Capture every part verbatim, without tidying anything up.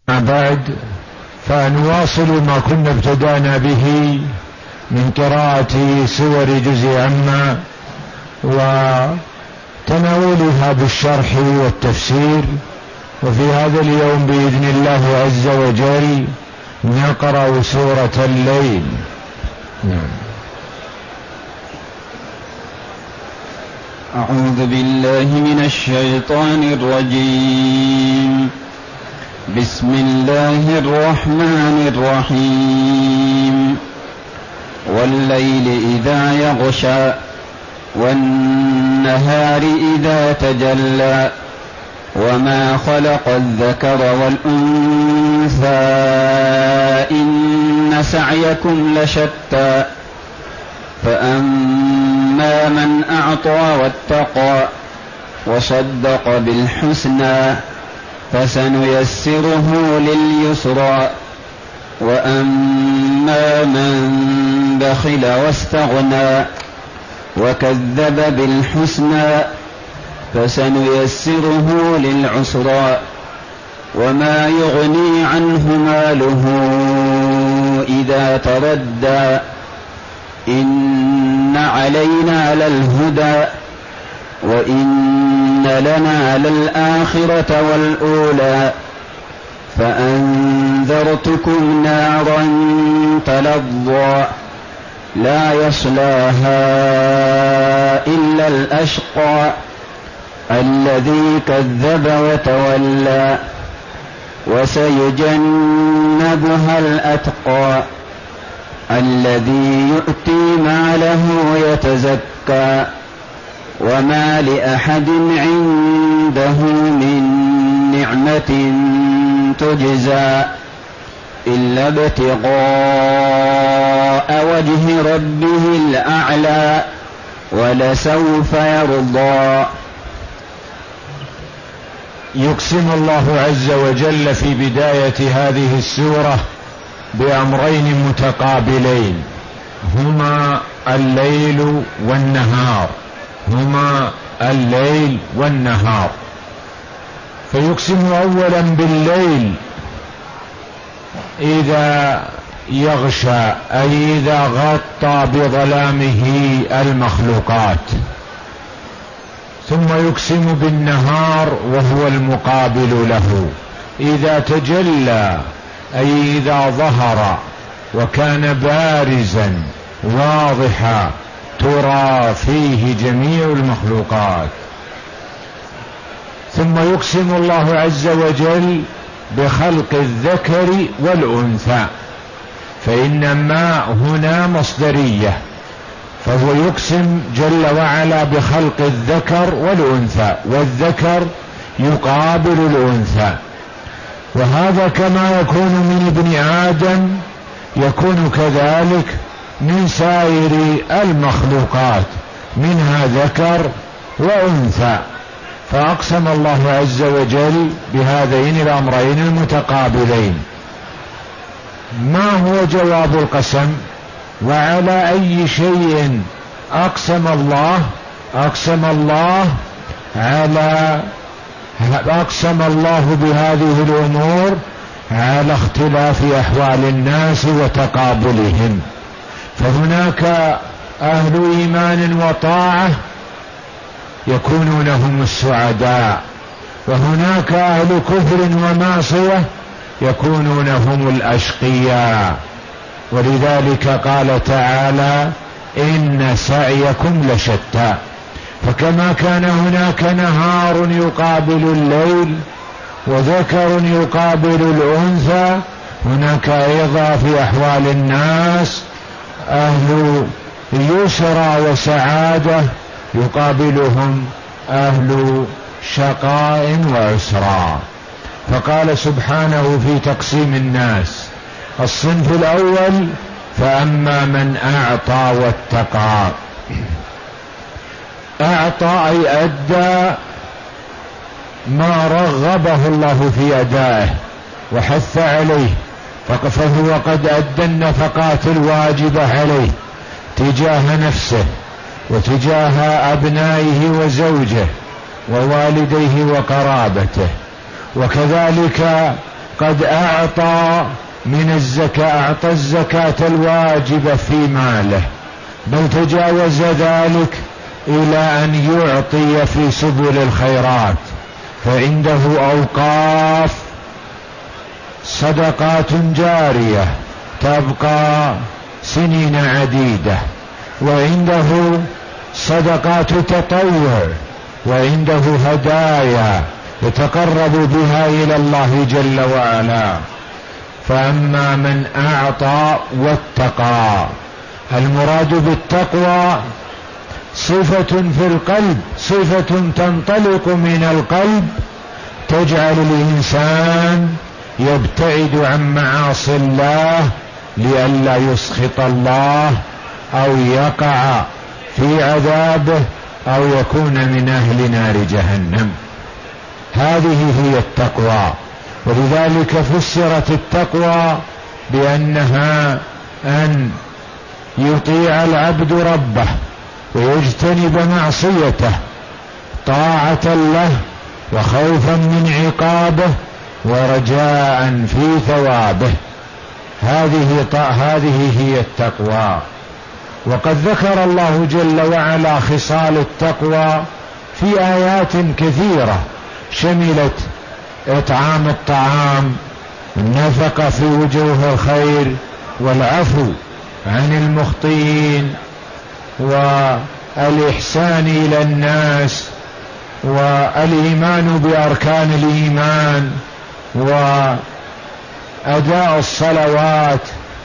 بعد فنواصل ما كنا ابتدأنا به من قراءة سور جزء عما وتناولها بالشرح والتفسير. وفي هذا اليوم بإذن الله عز وجل نقرأ سورة الليل. نعم. أعوذ بالله من الشيطان الرجيم. بسم الله الرحمن الرحيم. والليل إذا يغشى والنهار إذا تجلى وما خلق الذكر والأنثى إن سعيكم لشتى فأما من أعطى واتقى وصدق بالحسنى فسنيسره لليسرى وأما من بخل واستغنى وكذب بالحسنى فسنيسره للعسرى وما يغني عنه ماله إذا تردى إن علينا للهدى وإن لنا للآخرة والأولى فأنذرتكم نارا تلظى لا يصلاها إلا الأشقى الذي كذب وتولى وسيجنبها الأتقى الذي يؤتي ماله يتزكى وما لأحد عنده من نعمة تجزى إلا ابتغاء وجه ربه الأعلى ولسوف يرضى. يقسم الله عز وجل في بداية هذه السورة بأمرين متقابلين هما الليل والنهار هما الليل والنهار. فيقسم أولا بالليل إذا يغشى أي إذا غطى بظلامه المخلوقات، ثم يقسم بالنهار وهو المقابل له إذا تجلى أي إذا ظهر وكان بارزا واضحا ترى فيه جميع المخلوقات. ثم يقسم الله عز وجل بخلق الذكر والأنثى، فإن ما هنا مصدرية، فهو يقسم جل وعلا بخلق الذكر والأنثى، والذكر يقابل الأنثى. وهذا كما يكون من ابن آدم يكون كذلك من سائر المخلوقات، منها ذكر وأنثى. فأقسم الله عز وجل بهذين الأمرين المتقابلين. ما هو جواب القسم؟ وعلى أي شيء أقسم الله؟ أقسم الله على أقسم الله بهذه الأمور على اختلاف أحوال الناس وتقابلهم. فهناك أهل إيمان وطاعة يكونون هم السعداء، وهناك أهل كفر ومعصية يكونون هم الأشقياء. ولذلك قال تعالى إن سعيكم لشتى. فكما كان هناك نهار يقابل الليل وذكر يقابل الأنثى، هناك أيضا في أحوال الناس أهل يسرى وسعادة يقابلهم أهل شقاء وعسرى. فقال سبحانه في تقسيم الناس: الصنف الأول فأما من أعطى واتقى. أعطى أي أدى ما رغبه الله في أدائه وحث عليه، فهو قد أدى النفقات الواجبة عليه تجاه نفسه وتجاه أبنائه وزوجه ووالديه وقرابته، وكذلك قد أعطى من الزكاة، أعطى الزكاة الواجبة في ماله، بل تجاوز ذلك إلى أن يعطي في سبل الخيرات، فعنده أوقاف صدقات جارية تبقى سنين عديدة، وعنده صدقات تطوع، وعنده هدايا يتقرب بها إلى الله جل وعلا. فأما من أعطى واتقى، المراد بالتقوى صفة في القلب، صفة تنطلق من القلب تجعل الإنسان يبتعد عن معاصي الله لئلا يسخط الله أو يقع في عذابه أو يكون من أهل نار جهنم. هذه هي التقوى، ولذلك فسرت التقوى بأنها أن يطيع العبد ربه ويجتنب معصيته طاعة له وخوفا من عقابه ورجاء في ثوابه. هذه هذه هي التقوى. وقد ذكر الله جل وعلا خصال التقوى في آيات كثيرة شملت إطعام الطعام، النفقة في وجوه الخير، والعفو عن المخطئين، والإحسان إلى الناس، والإيمان بأركان الإيمان، وأداء الصلوات،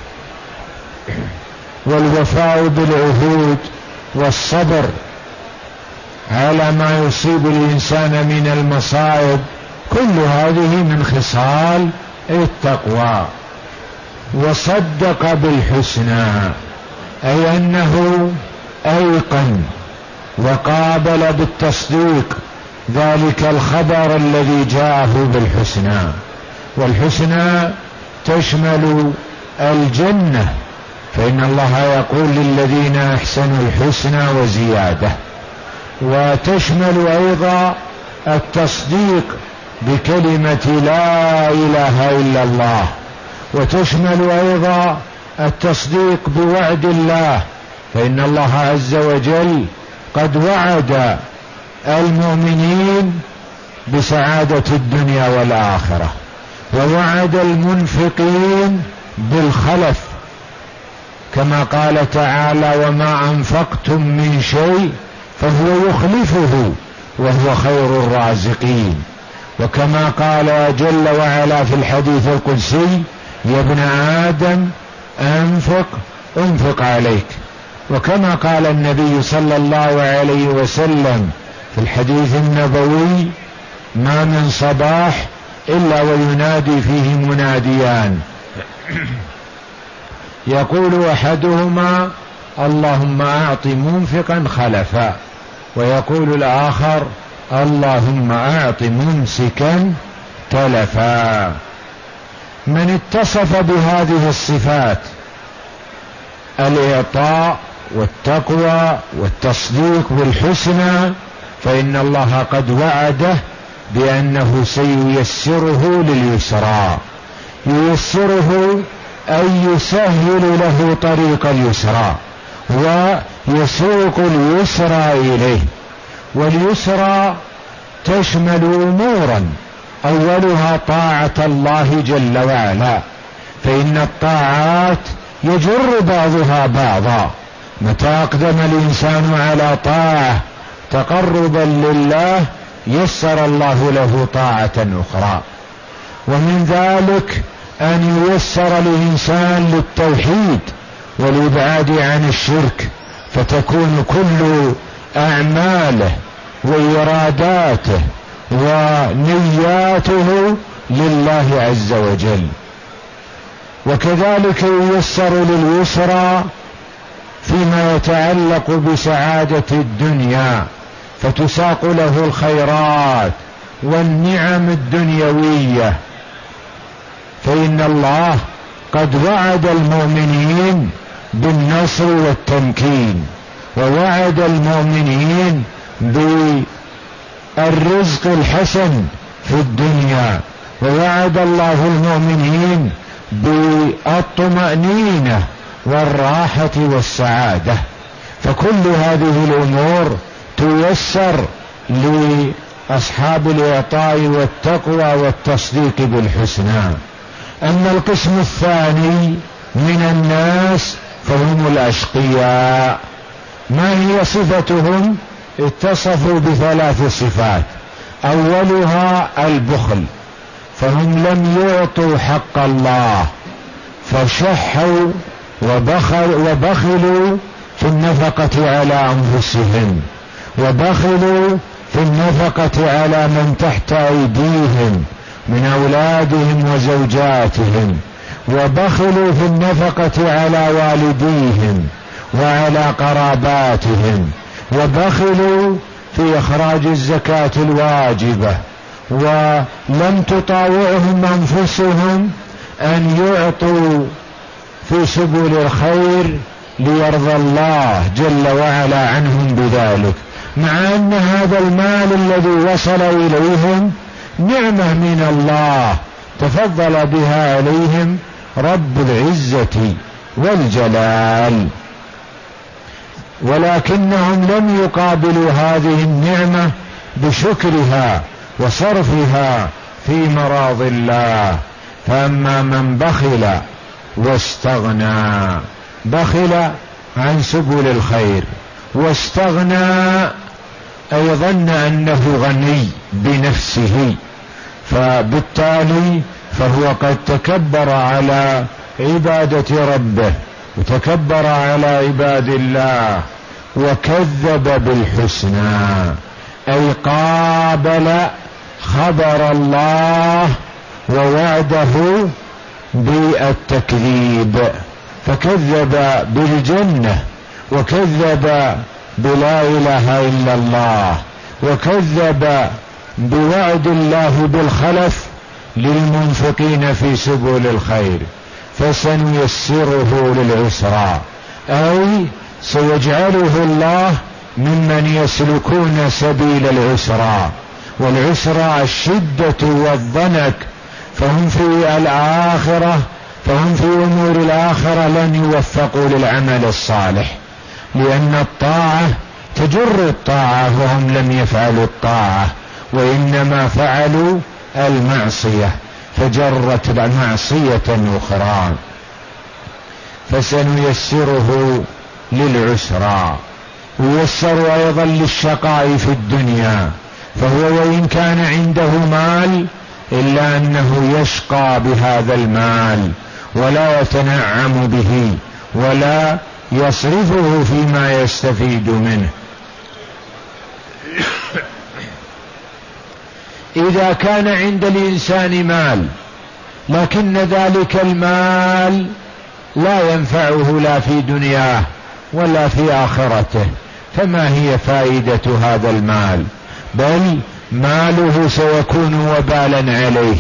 والوفاء بالعهود، والصبر على ما يصيب الإنسان من المصائب. كل هذه من خصال التقوى. وصدق بالحسنى، أي أنه أيقن وقابل بالتصديق ذلك الخبر الذي جاءه بالحسنى. والحسنى تشمل الجنة، فإن الله يقول للذين أحسنوا الحسنى وزيادة، وتشمل أيضا التصديق بكلمة لا إله إلا الله، وتشمل أيضا التصديق بوعد الله، فإن الله عز وجل قد وعد المؤمنين بسعادة الدنيا والآخرة، ووعد المنفقين بالخلف كما قال تعالى: وما أنفقتم من شيء فهو يخلفه وهو خير الرازقين. وكما قال جل وعلا في الحديث القدسي: يا ابن آدم أنفق أنفق عليك. وكما قال النبي صلى الله عليه وسلم في الحديث النبوي: ما من صباح إلا وينادي فيه مناديان يقول أحدهما: اللهم أعط منفقا خلفا، ويقول الآخر: اللهم أعط ممسكا تلفا. من اتصف بهذه الصفات، الإعطاء والتقوى والتصديق بالحسنى، فإن الله قد وعده بأنه سييسره لليسرى. ييسره أي يسهل له طريق اليسرى ويسوق اليسرى إليه. واليسرى تشمل أمورا، أولها طاعة الله جل وعلا، فإن الطاعات يجر بعضها بعضا. متى أقدم الإنسان على طاعة تقربا لله يسر الله له طاعة أخرى. ومن ذلك أن ييسر الإنسان للتوحيد والإبعاد عن الشرك، فتكون كل أعماله وإراداته ونياته لله عز وجل. وكذلك ييسر لليسرى فيما يتعلق بسعادة الدنيا، فتساق له الخيرات والنعم الدنيوية، فإن الله قد وعد المؤمنين بالنصر والتمكين، ووعد المؤمنين بالرزق الحسن في الدنيا، ووعد الله المؤمنين بالطمأنينة والراحة والسعادة. فكل هذه الأمور تيسر لأصحاب الإعطاء والتقوى والتصديق بالحسنى. أما القسم الثاني من الناس فهم الأشقياء. ما هي صفتهم؟ اتصفوا بثلاث صفات. أولها البخل، فهم لم يعطوا حق الله فشحوا وبخل وبخلوا في النفقة على أنفسهم، وبخلوا في النفقة على من تحت أيديهم من أولادهم وزوجاتهم، وبخلوا في النفقة على والديهم وعلى قراباتهم، وبخلوا في إخراج الزكاة الواجبة، ولم تطاوعهم أنفسهم أن يعطوا في سبل الخير ليرضى الله جل وعلا عنهم بذلك، مع أن هذا المال الذي وصل إليهم نعمة من الله تفضل بها عليهم رب العزة والجلال، ولكنهم لم يقابلوا هذه النعمة بشكرها وصرفها في مراض الله. فأما من بخل واستغنى، بخل عن سبل الخير، واستغنى أي ظن أنه غني بنفسه، فبالتالي فهو قد تكبر على عبادة ربه وتكبر على عباد الله وكذب بالحسنى، أي قابل خبر الله ووعده بالتكذيب، فكذب بالجنة وكذب بلا إله إلا الله وكذب بوعد الله بالخلف للمنفقين في سبل الخير، فسنيسره للعسرى، أي سيجعله الله ممن يسلكون سبيل العسرى. والعسرى الشدة والضنك، فهم في الآخرة فهم في أمور الآخرة لن يوفقوا للعمل الصالح، لأن الطاعة تجر الطاعة وهم لم يفعلوا الطاعة، وإنما فعلوا المعصية فجرت معصية أخرى. فسنيسره للعسرى، ويسر أيضا للشقاء في الدنيا، فهو وإن كان عنده مال إلا أنه يشقى بهذا المال ولا يتنعم به ولا يصرفه فيما يستفيد منه. إذا كان عند الإنسان مال لكن ذلك المال لا ينفعه لا في دنياه ولا في آخرته، فما هي فائدة هذا المال؟ بل ماله سيكون وبالا عليه.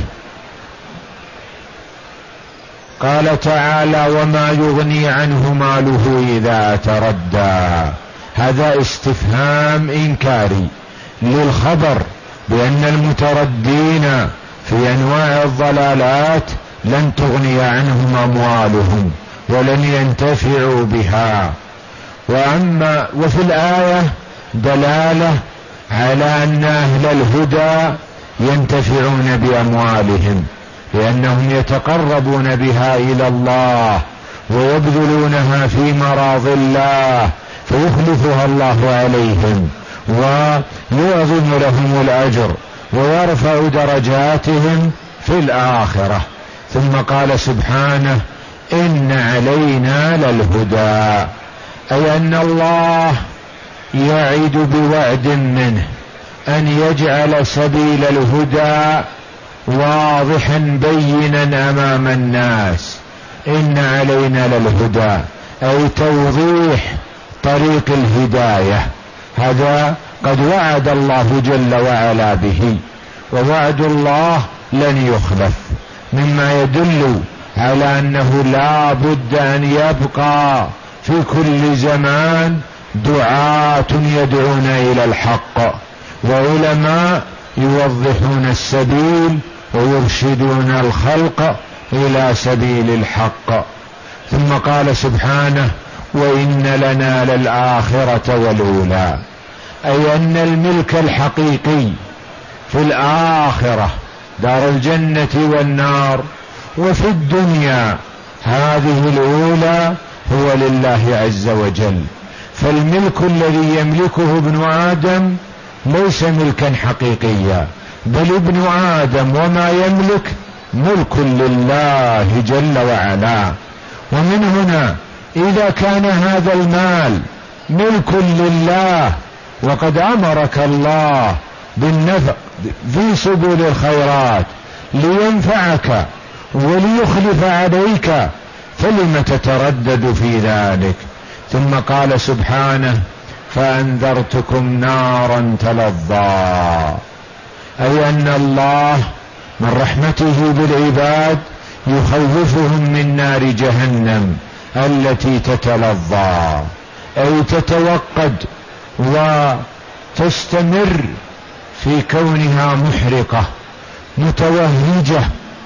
قال تعالى: وما يغني عنه ماله إذا تردى. هذا استفهام إنكاري للخبر بأن المتردين في أنواع الضلالات لن تغني عنهم أموالهم ولن ينتفعوا بها. وأما وفي الآية دلالة على أن أهل الهدى ينتفعون بأموالهم، لأنهم يتقربون بها إلى الله ويبذلونها في مراض الله فيخلفها الله عليهم ويعظم لهم الأجر ويرفع درجاتهم في الآخرة. ثم قال سبحانه: إن علينا للهدى، أي أن الله يعد بوعد منه أن يجعل سبيل الهدى واضحا بينا أمام الناس. إن علينا للهدى أي توضيح طريق الهداية، هذا قد وعد الله جل وعلا به، ووعد الله لن يخلف، مما يدل على أنه لا بد أن يبقى في كل زمان دعاة يدعون إلى الحق وعلماء يوضحون السبيل ويرشدون الخلق إلى سبيل الحق. ثم قال سبحانه: وإن لنا للآخرة والأولى، أي أن الملك الحقيقي في الآخرة دار الجنة والنار وفي الدنيا هذه الأولى هو لله عز وجل. فالملك الذي يملكه ابن آدم ليس ملكا حقيقيا، بل ابن آدم وما يملك ملك لله جل وعلا. ومن هنا إذا كان هذا المال ملك لله وقد أمرك الله بالنفع في سبل الخيرات لينفعك وليخلف عليك، فلم تتردد في ذلك؟ ثم قال سبحانه: فأنذرتكم نارا تلظى، أي أن الله من رحمته بالعباد يخوفهم من نار جهنم التي تتلظى، أي تتوقد وتستمر في كونها محرقة متوهجة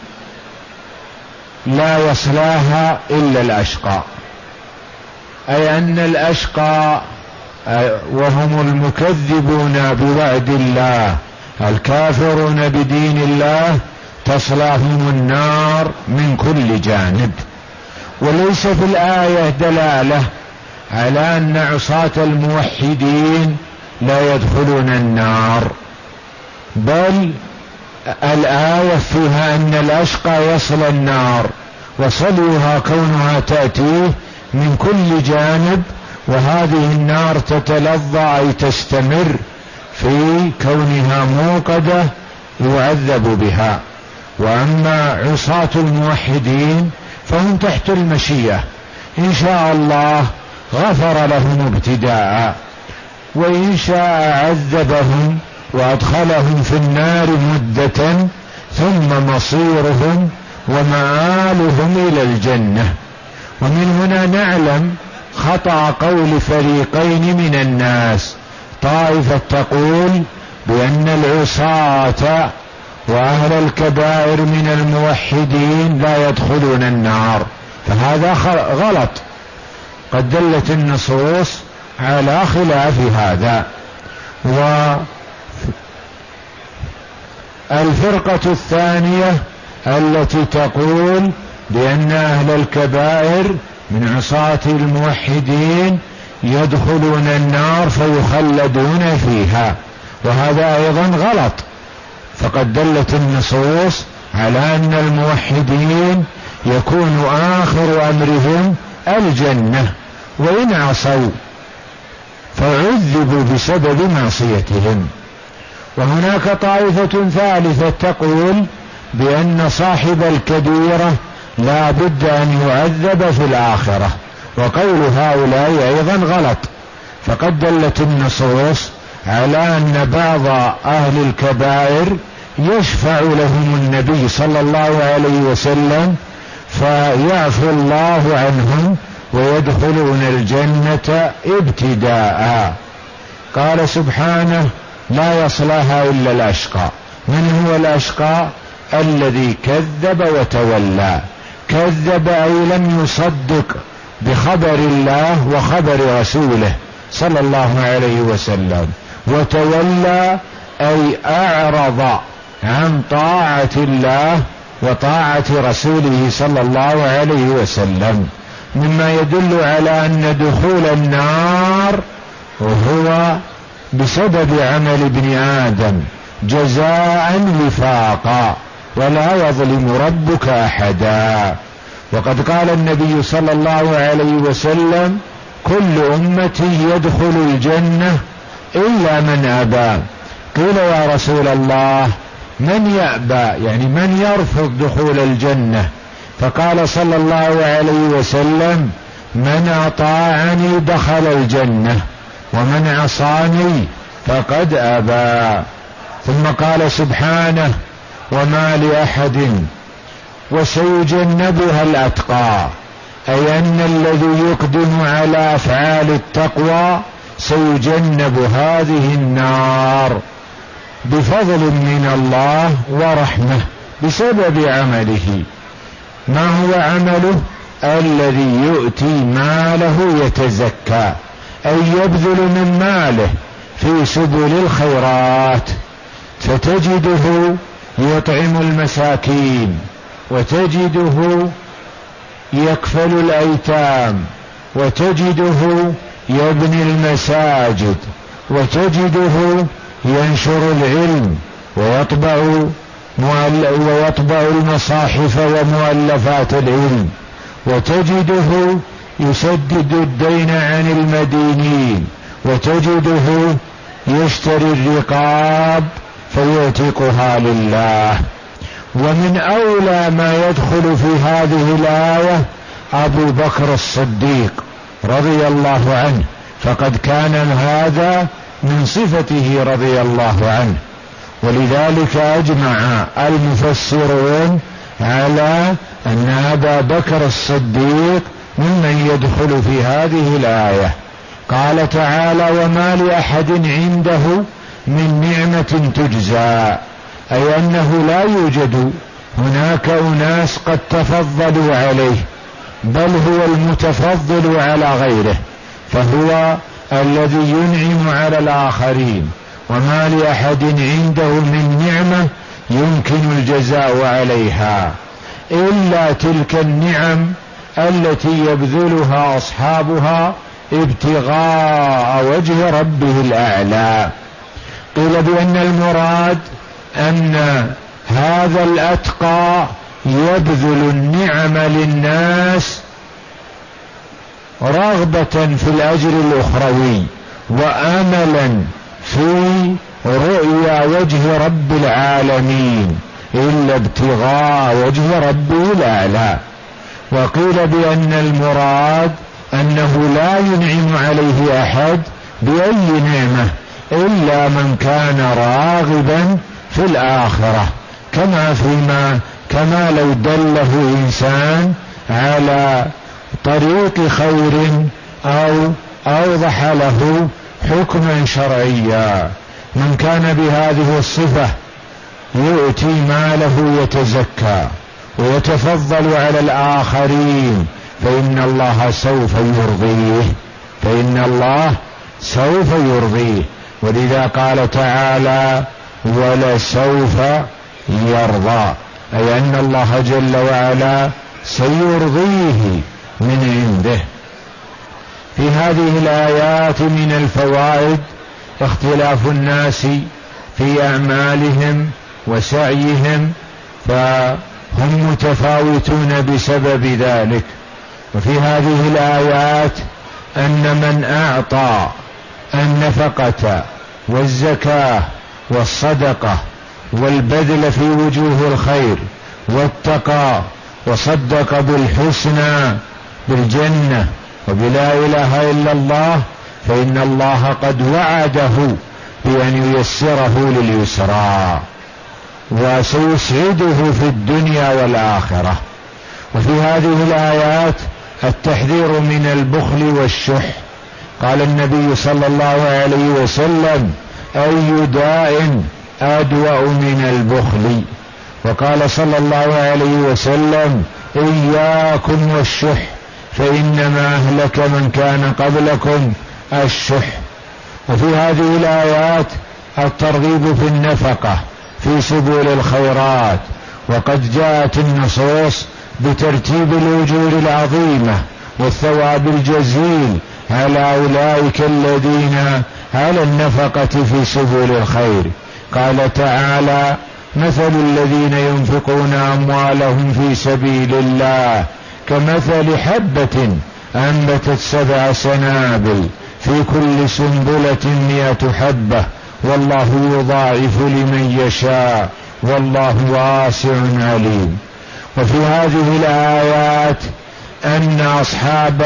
لا يصلاها إلا الأشقى. أي أن الأشقى وهم المكذبون بوعد الله الكافرون بدين الله تصلاهم النار من كل جانب. وليس في الآية دلالة على أن عصاة الموحدين لا يدخلون النار، بل الآية فيها أن الأشقى يصل النار، وصلها كونها تأتيه من كل جانب، وهذه النار تتلظى أي تستمر في كونها موقدة يعذب بها. وأما عصاة الموحدين فهم تحت المشيئة، إن شاء الله غفر لهم ابتداء، وإن شاء عذبهم وأدخلهم في النار مدة، ثم مصيرهم ومآلهم إلى الجنة. ومن هنا نعلم خطأ قول فريقين من الناس، طائفة تقول بأن العصاة وأهل الكبائر من الموحدين لا يدخلون النار، فهذا غلط، قد دلت النصوص على خلاف هذا. والفرقة الثانية التي تقول بأن أهل الكبائر من عصاة الموحدين يدخلون النار فيخلدون فيها، وهذا أيضا غلط، فقد دلت النصوص على أن الموحدين يكون آخر أمرهم الجنة، وإن عصوا فعذبوا بسبب معصيتهم. وهناك طائفة ثالثة تقول بأن صاحب الكبيرة لا بد أن يعذب في الآخرة، وقول هؤلاء أيضا غلط، فقد دلت النصوص على أن بعض أهل الكبائر يشفع لهم النبي صلى الله عليه وسلم فيعفو الله عنهم ويدخلون الجنة ابتداء. قال سبحانه: لا يصلاها إلا الأشقى. من هو الأشقى؟ الذي كذب وتولى. كذب أي لم يصدق بخبر الله وخبر رسوله صلى الله عليه وسلم، وتولى أي أعرض عن طاعة الله وطاعة رسوله صلى الله عليه وسلم، مما يدل على أن دخول النار هو بسبب عمل ابن آدم جزاء وفاقا، ولا يظلم ربك أحدا. وقد قال النبي صلى الله عليه وسلم: كل أمتي يدخل الجنة إلا من أبى. قيل: يا رسول الله من يأبى؟ يعني من يرفض دخول الجنة؟ فقال صلى الله عليه وسلم: من أطاعني دخل الجنة، ومن عصاني فقد أبى. ثم قال سبحانه: وما لأحد وسيجنبها الأتقى، أي أن الذي يقدم على أفعال التقوى سيجنب هذه النار بفضل من الله ورحمة بسبب عمله. ما هو عمله؟ الذي يؤتي ماله يتزكى، أي يبذل من ماله في سبل الخيرات، فتجده يطعم المساكين، وتجده يكفل الأيتام، وتجده يبني المساجد، وتجده ينشر العلم ويطبع ويطبع المصاحف ومؤلفات العلم، وتجده يسدد الدين عن المدينين، وتجده يشتري الرقاب فيعتقها لله. ومن أولى ما يدخل في هذه الآية أبو بكر الصديق رضي الله عنه، فقد كان هذا من صفته رضي الله عنه، ولذلك أجمع المفسرون على أن أبا بكر الصديق ممن يدخل في هذه الآية. قال تعالى: وما لأحد عنده من نعمة تجزى، أي أنه لا يوجد هناك أناس قد تفضلوا عليه، بل هو المتفضل على غيره، فهو الذي ينعم على الآخرين. وما لأحد عنده من نعمة يمكن الجزاء عليها إلا تلك النعم التي يبذلها أصحابها ابتغاء وجه ربه الأعلى. قيل بأن المراد أن هذا الأتقى يبذل النعم للناس رغبة في الأجر الأخروي وأملا في رؤيا وجه رب العالمين، إلا ابتغاء وجه ربه الأعلى. وقيل بأن المراد أنه لا ينعم عليه أحد بأي نعمة إلا من كان راغبا في الآخرة، كما فيما كما لو دله إنسان على طريق خير أو أوضح له حكما شرعيا. من كان بهذه الصفة يؤتي ماله يتزكى ويتفضل على الآخرين فإن الله سوف يرضيه، فإن الله سوف يرضيه. ولذا قال تعالى: ولسوف يرضى، أي أن الله جل وعلا سيرضيه من عنده. في هذه الآيات من الفوائد اختلاف الناس في أعمالهم وسعيهم، فهم متفاوتون بسبب ذلك. وفي هذه الآيات أن من أعطى النفقة والزكاة والصدقة والبذل في وجوه الخير واتقى وصدق بالحسنى بالجنة وبلا إله إلا الله، فإن الله قد وعده بأن ييسره لليسرى وسيسعده في الدنيا والآخرة. وفي هذه الآيات التحذير من البخل والشح. قال النبي صلى الله عليه وسلم: أي داء أدوأ من البخل؟ وقال صلى الله عليه وسلم: إياكم والشح فإنما أهلك من كان قبلكم الشح. وفي هذه الآيات الترغيب في النفقة في سبل الخيرات، وقد جاءت النصوص بترتيب الأجور العظيمة والثواب الجزيل على أولئك الذين على النفقة في سبل الخير. قال تعالى: مثل الذين ينفقون أموالهم في سبيل الله كمثل حبة أنبتت سبع سنابل في كل سنبلة مئة حبة والله يضاعف لمن يشاء والله واسع عليم. وفي هذه الآيات أن أصحاب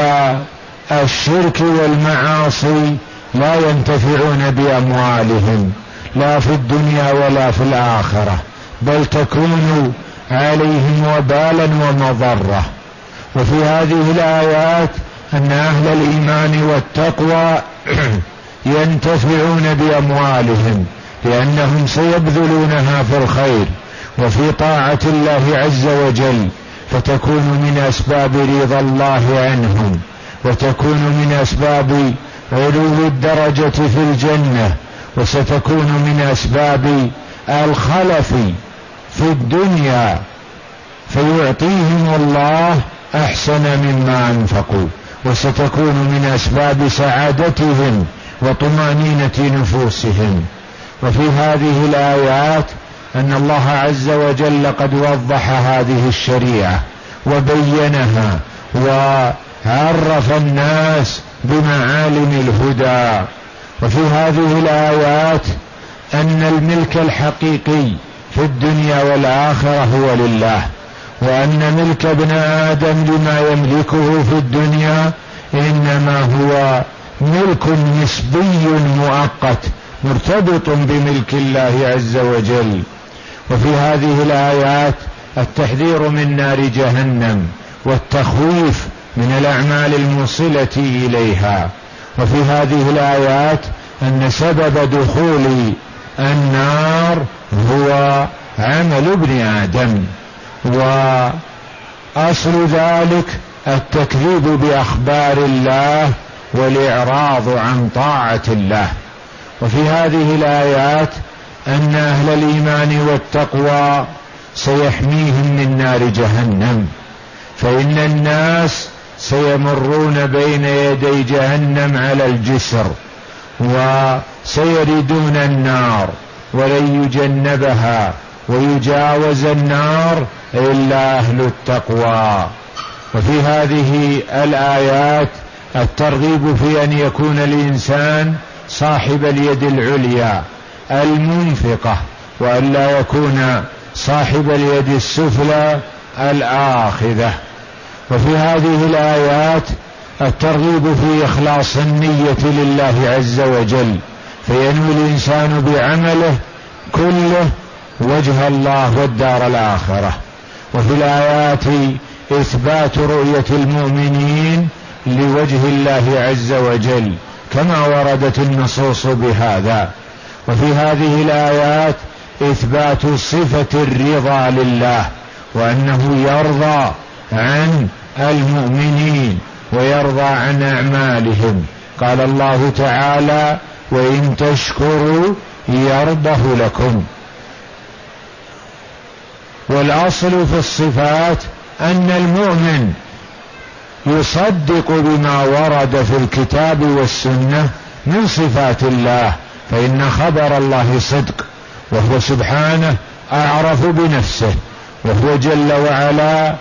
الشرك والمعاصي لا ينتفعون بأموالهم لا في الدنيا ولا في الآخرة، بل تكون عليهم وبالا ومضرة. وفي هذه الآيات أن أهل الإيمان والتقوى ينتفعون بأموالهم لأنهم سيبذلونها في الخير وفي طاعة الله عز وجل، فتكون من أسباب رضا الله عنهم، وتكون من أسباب علو الدرجة في الجنة، وستكون من أسباب الخلف في الدنيا، فيعطيهم الله أحسن مما أنفقوا، وستكون من أسباب سعادتهم وطمأنينة نفوسهم. وفي هذه الآيات أن الله عز وجل قد وضح هذه الشريعة وبينها وعرف الناس بمعالم الهدى. وفي هذه الآيات أن الملك الحقيقي في الدنيا والآخرة هو لله، وأن ملك ابن آدم لما يملكه في الدنيا إنما هو ملك نسبي مؤقت مرتبط بملك الله عز وجل. وفي هذه الآيات التحذير من نار جهنم والتخويف من الأعمال الموصلة إليها. وفي هذه الآيات أن سبب دخول النار هو عمل ابن آدم، وأصل ذلك التكذيب بأخبار الله والإعراض عن طاعة الله. وفي هذه الآيات أن أهل الإيمان والتقوى سيحميهم من نار جهنم، فإن الناس سيمرون بين يدي جهنم على الجسر وسيردون النار ولن يجنبها ويجاوز النار إلا أهل التقوى. وفي هذه الآيات الترغيب في أن يكون الإنسان صاحب اليد العليا المنفقة، وأن لا يكون صاحب اليد السفلى الآخذة. وفي هذه الآيات الترغيب في إخلاص النية لله عز وجل، فينوي الإنسان بعمله كله وجه الله والدار الآخرة. وفي الآيات إثبات رؤية المؤمنين لوجه الله عز وجل كما وردت النصوص بهذا. وفي هذه الآيات إثبات صفة الرضا لله، وأنه يرضى عن المؤمنين ويرضى عن أعمالهم. قال الله تعالى: وإن تشكروا يرضه لكم. والأصل في الصفات أن المؤمن يصدق بما ورد في الكتاب والسنة من صفات الله، فإن خبر الله صدق، وهو سبحانه أعرف بنفسه، وهو جل وعلا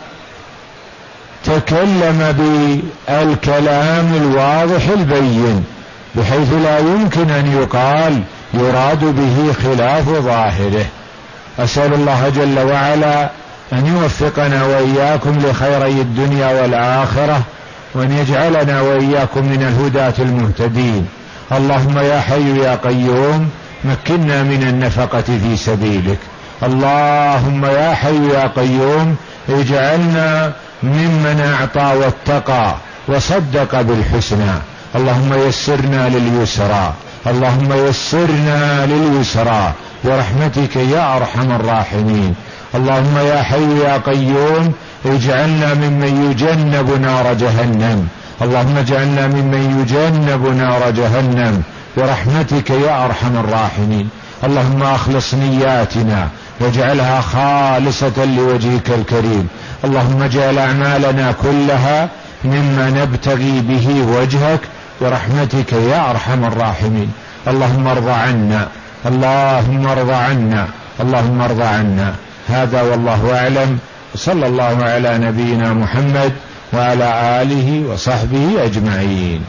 تكلم بالكلام الواضح البين بحيث لا يمكن أن يقال يراد به خلاف ظاهره. أسأل الله جل وعلا أن يوفقنا وإياكم لخيري الدنيا والآخرة، وأن يجعلنا وإياكم من الهداة المهتدين. اللهم يا حي يا قيوم مكنا من النفقة في سبيلك. اللهم يا حي يا قيوم اجعلنا ممن أعطى واتقى وصدق بالحسنى. اللهم يسرنا لليسرى، اللهم يسرنا لليسرى برحمتك يا أرحم الراحمين. اللهم يا حي يا قيوم اجعلنا ممن يجنب نار جهنم، اللهم اجعلنا ممن يجنب نار جهنم برحمتك يا أرحم الراحمين. اللهم أخلص نياتنا واجعلها خالصة لوجهك الكريم. اللهم اجعل أعمالنا كلها مما نبتغي به وجهك برحمتك يا أرحم الراحمين. اللهم ارض عنا، اللهم ارض عنا، اللهم ارض عنا. هذا والله أعلم، صلى الله على نبينا محمد وعلى آله وصحبه أجمعين.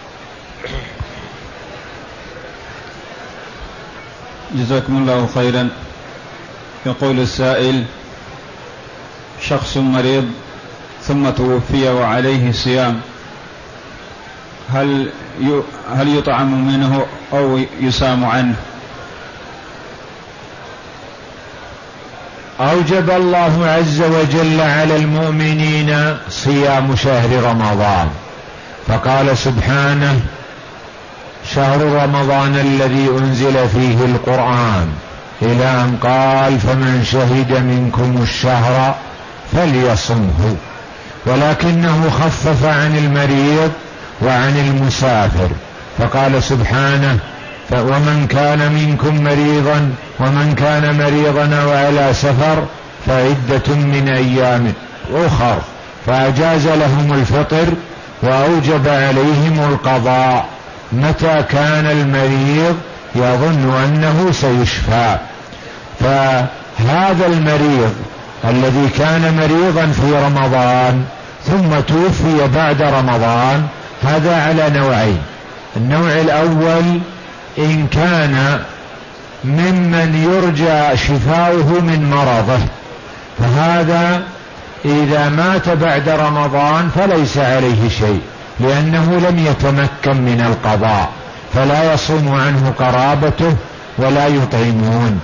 جزاكم الله خيرا. يقول السائل: شخص مريض ثم توفي وعليه صيام، هل هل يطعم منه أو يسام عنه؟ أوجب الله عز وجل على المؤمنين صيام شهر رمضان، فقال سبحانه: شهر رمضان الذي أنزل فيه القرآن إلى أن قال فمن شهد منكم الشهر فليصمه، ولكنه خفف عن المريض وعن المسافر، فقال سبحانه ومن كان منكم مريضا ومن كان مريضا أو على سفر فعدة من أيام أخر، فأجاز لهم الفطر وأوجب عليهم القضاء متى كان المريض يظن أنه سيشفى. فهذا المريض الذي كان مريضا في رمضان ثم توفي بعد رمضان هذا على نوعين. النوع الأول إن كان ممن يرجى شفاؤه من مرضه، فهذا إذا مات بعد رمضان فليس عليه شيء لأنه لم يتمكن من القضاء، فلا يصوم عنه قرابته ولا يطعمون.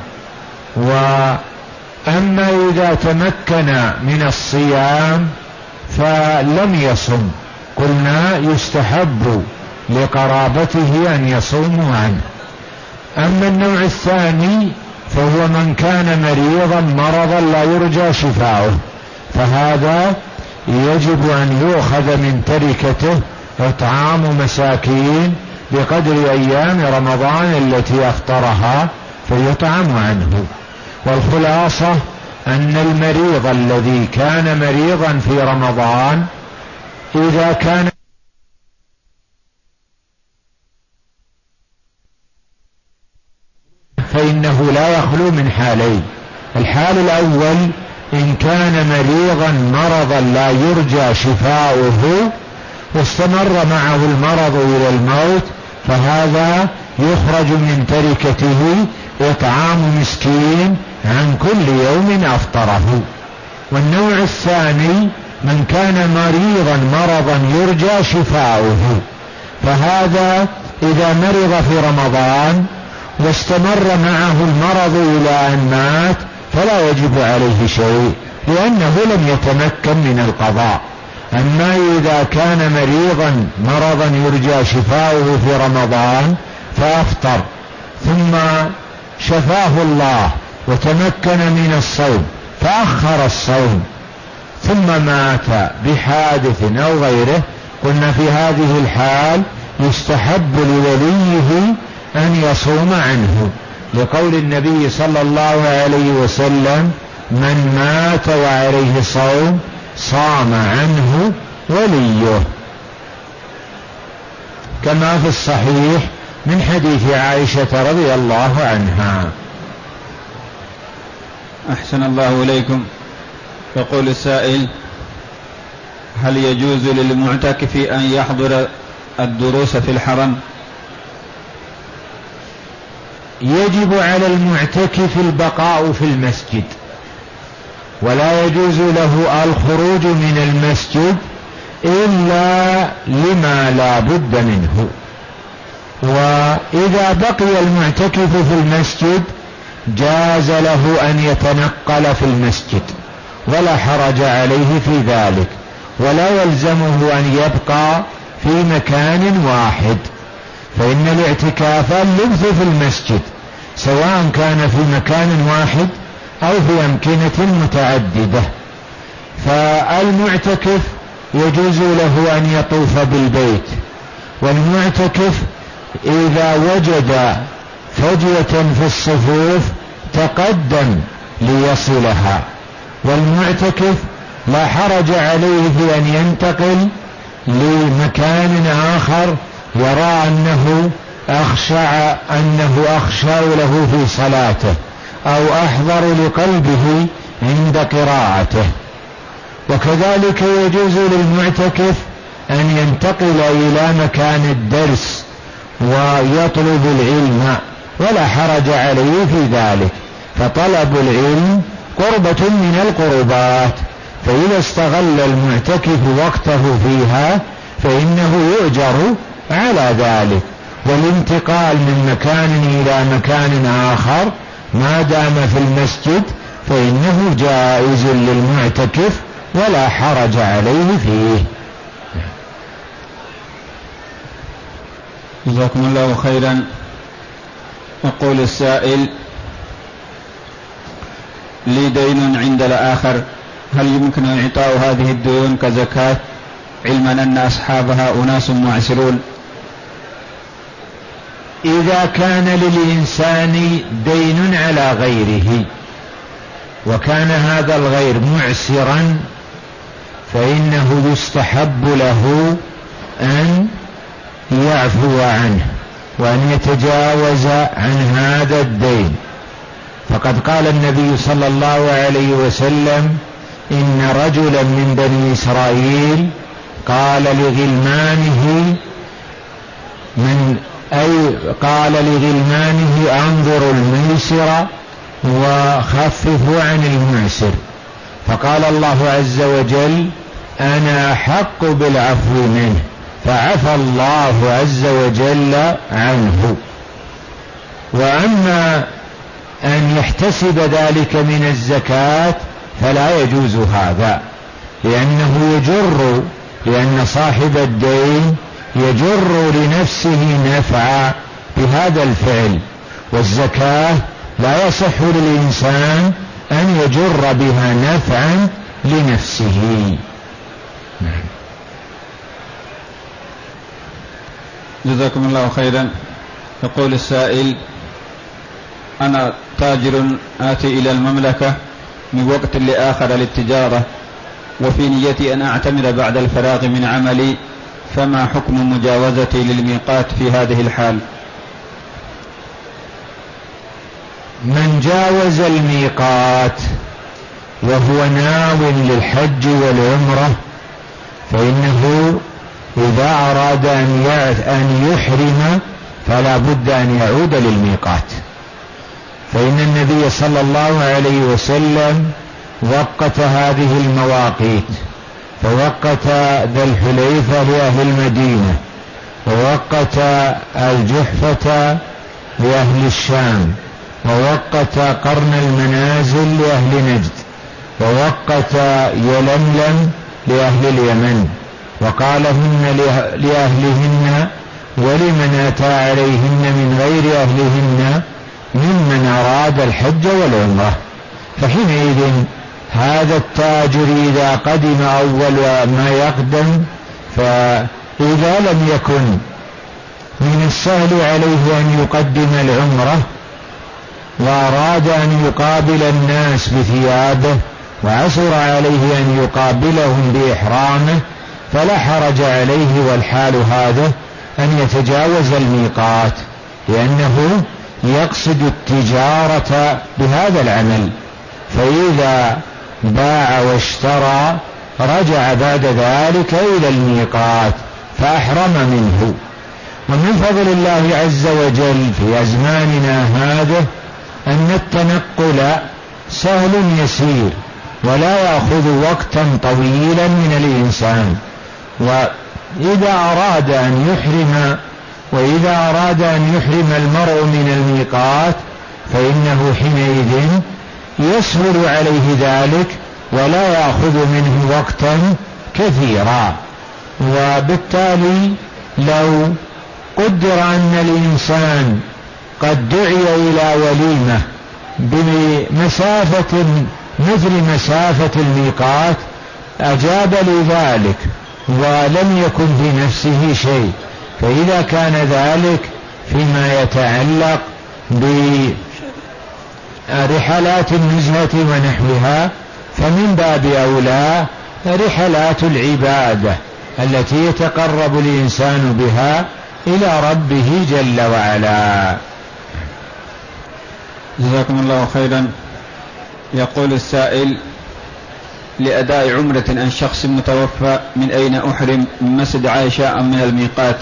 وأما إذا تمكن من الصيام فلم يصم، قلنا يستحب لقرابته أن يصوموا عنه. أما النوع الثاني فهو من كان مريضا مرضا لا يرجى شفاؤه، فهذا يجب أن يؤخذ من تركته إطعام مساكين بقدر أيام رمضان التي أفطرها فيطعم عنه. والخلاصة أن المريض الذي كان مريضا في رمضان إذا كان فإنه لا يخلو من حالين. الحال الأول إن كان مريضا مرضا لا يرجى شفاؤه واستمر معه المرض إلى الموت، فهذا يخرج من تركته إطعام مسكين عن كل يوم أفطره. والنوع الثاني من كان مريضا مرضا يرجى شفاؤه، فهذا إذا مرض في رمضان واستمر معه المرض إلى أن مات فلا يجب عليه شيء لأنه لم يتمكن من القضاء. أما إذا كان مريضا مرضا يرجى شفاؤه في رمضان فأفطر ثم شفاه الله وتمكن من الصوم فأخر الصوم ثم مات بحادث أو غيره، قلنا في هذه الحال يستحب لوليه أن يصوم عنه، لقول النبي صلى الله عليه وسلم من مات وعليه صوم صام عنه وليه، كما في الصحيح من حديث عائشة رضي الله عنها. أحسن الله إليكم. يقول السائل: هل يجوز للمعتكف أن يحضر الدروس في الحرم؟ يجب على المعتكف البقاء في المسجد، ولا يجوز له الخروج من المسجد إلا لما لا بد منه. وإذا بقي المعتكف في المسجد جاز له أن يتنقل في المسجد ولا حرج عليه في ذلك، ولا يلزمه أن يبقى في مكان واحد، فإن الاعتكاف اللبث في المسجد سواء كان في مكان واحد أو في أمكنة متعددة. فالمعتكف يجوز له أن يطوف بالبيت، والمعتكف إذا وجد فجوة في الصفوف تقدم ليصلها، والمعتكف لا حرج عليه في أن ينتقل لمكان آخر يرى أنه أخشع أنه أخشع له في صلاته أو أحضر لقلبه عند قراءته. وكذلك يجوز للمعتكف أن ينتقل إلى مكان الدرس ويطلب العلم ولا حرج عليه في ذلك، فطلب العلم قربة من القربات، فإذا استغل المعتكف وقته فيها فإنه يؤجر على ذلك. والانتقال من مكان إلى مكان آخر ما دام في المسجد فإنه جائز للمعتكف ولا حرج عليه فيه. جزاكم الله خيرا. يقول السائل: لي دين عند الآخر، هل يمكن إعطاء هذه الديون كزكاة علما أن أصحابها أناس معسرون؟ إذا كان للإنسان دين على غيره وكان هذا الغير معسرا فإنه يستحب له أن يعفو عنه وأن يتجاوز عن هذا الدين، فقد قال النبي صلى الله عليه وسلم: إن رجلا من بني إسرائيل قال لغلمانه من أي قال لغلمانه أنظروا الميسر وخففوا عن المعسر، فقال الله عز وجل: أنا أحق بالعفو منه، فعفى الله عز وجل عنه. وأما أن يحتسب ذلك من الزكاة فلا يجوز هذا، لأنه يجر لأن صاحب الدين يجر لنفسه نفعا بهذا الفعل، والزكاة لا يصح للإنسان أن يجر بها نفعا لنفسه. جزاكم الله خيرا. يقول السائل: أنا تاجر آتي إلى المملكة من وقت لآخر للتجارة، وفي نيتي أن أعتمر بعد الفراغ من عملي، فما حكم مجاوزتي للميقات في هذه الحال؟ من جاوز الميقات وهو ناو للحج والعمرة فإنه إذا أراد أن يحرم فلا بد أن يعود للميقات، فإن النبي صلى الله عليه وسلم وقت هذه المواقيت، فوقت ذا الحليفة لأهل المدينة، ووقت الجحفة لأهل الشام، ووقت قرن المنازل لأهل نجد، ووقت يلملم لأهل اليمن، وقالهن لأهلهن ولمن أتى عليهن من غير أهلهن ممن أراد الحج والعمرة. فحينئذ هذا التاجر إذا قدم أول ما يقدم، فإذا لم يكن من السهل عليه أن يقدم العمرة وأراد أن يقابل الناس بثيابه وعسر عليه أن يقابلهم بإحرامه فلا حرج عليه والحال هذا أن يتجاوز الميقات، لأنه يقصد التجارة بهذا العمل، فإذا باع واشترى رجع بعد ذلك إلى الميقات فأحرم منه. ومن فضل الله عز وجل في أزماننا هذا أن التنقل سهل يسير ولا يأخذ وقتا طويلا من الإنسان، وإذا أراد أن يحرم وإذا أراد أن يحرم المرء من الميقات فإنه حينئذ يسهل عليه ذلك ولا يأخذ منه وقتا كثيرا. وبالتالي لو قدر أن الإنسان قد دعي إلى وليمة بمسافة مثل مسافة الميقات أجاب لذلك ولم يكن في نفسه شيء، فإذا كان ذلك فيما يتعلق برحلات النزهة ونحوها فمن باب أولى رحلات العبادة التي يتقرب الإنسان بها إلى ربه جل وعلا. جزاكم الله خيرا. يقول السائل: لأداء عمرة عن شخص متوفى من أين أحرم، من مسجد عائشة أم من الميقات؟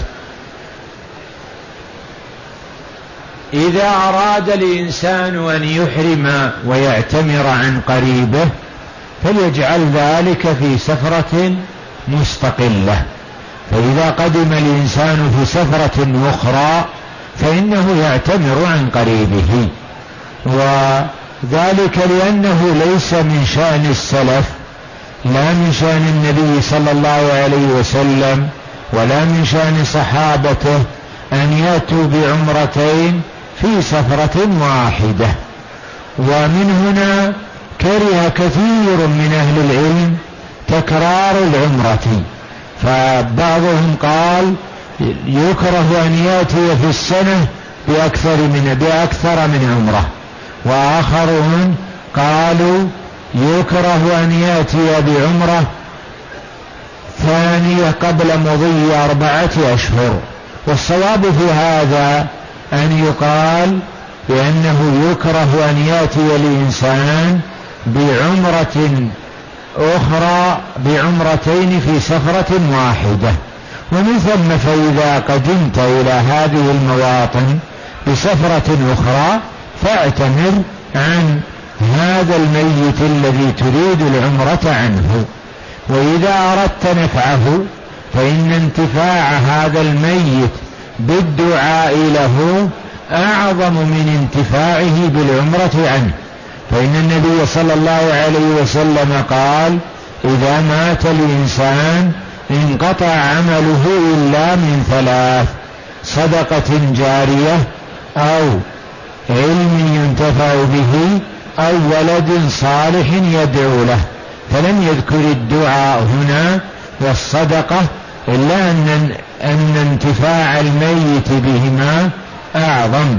إذا أراد الإنسان أن يحرم ويعتمر عن قريبه فليجعل ذلك في سفرة مستقلة، فإذا قدم الإنسان في سفرة أخرى فإنه يعتمر عن قريبه، وذلك لأنه ليس من شأن السلف لا من شأن النبي صلى الله عليه وسلم ولا من شأن صحابته أن يأتوا بعمرتين في سفرة واحدة. ومن هنا كره كثير من أهل العلم تكرار العمرة، فبعضهم قال يكره أن يأتي في السنة بأكثر من بأكثر من عمرة، وآخرون قالوا يكره أن يأتي بعمرة ثانية قبل مضي أربعة أشهر. والصواب في هذا أن يقال بأنه يكره أن يأتي الإنسان بعمرة أخرى بعمرتين في سفرة واحدة. ومن ثم فإذا قدمت إلى هذه المواطن بسفرة أخرى فاعتمر عن هذا الميت الذي تريد العمرة عنه. وإذا أردت نفعه فإن انتفاع هذا الميت بالدعاء له أعظم من انتفاعه بالعمرة عنه، فإن النبي صلى الله عليه وسلم قال إذا مات الإنسان انقطع عمله إلا من ثلاث: صدقة جارية، أو علم ينتفع به، أو ولد صالح يدعو له. فلم يذكر الدعاء هنا والصدقة إلا أن, أن انتفاع الميت بهما أعظم.